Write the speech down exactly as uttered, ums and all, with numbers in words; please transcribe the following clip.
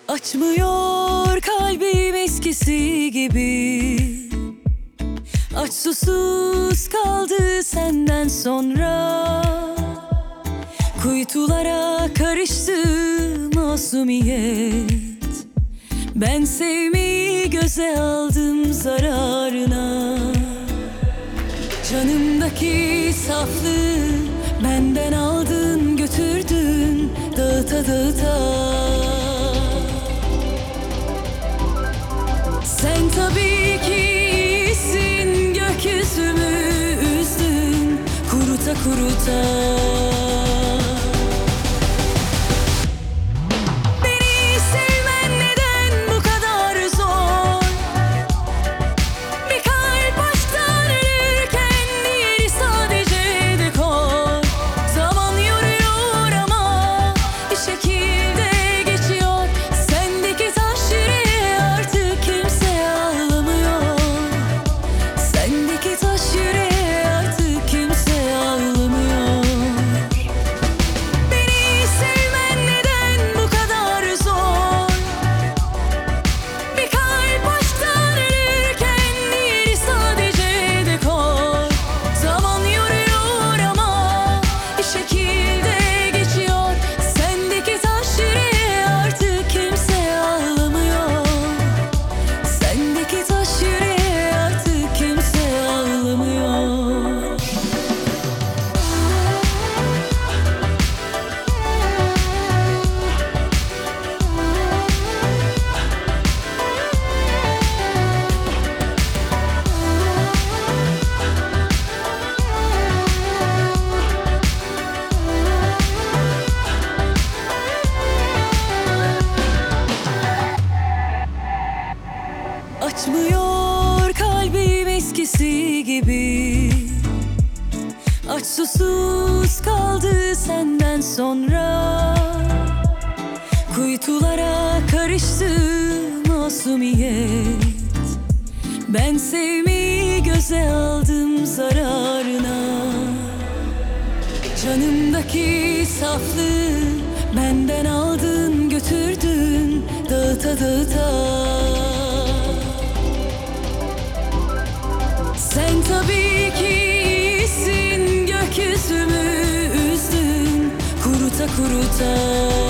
Açmıyor kalbim eskisi gibi. Aç susuz kaldı senden sonra. Kuytulara karıştı masumiyet. Ben sevmeyi göze aldım zararına. Canımdaki saflığı benden aldın götürdün dağıta dağıta. Sen tabii ki iyisin, gökyüzümü üzdün kuruta kuruta. Açmıyor kalbim eskisi gibi. Aç susuz kaldı senden sonra. Kuytulara karıştı masumiyet. Ben sevmeyi göze aldım zararına. Canımdaki saflığı benden aldın götürdün dağıta dağıta. Sen tabii ki iyisin, gökyüzümü üzdün kuruta kuruta.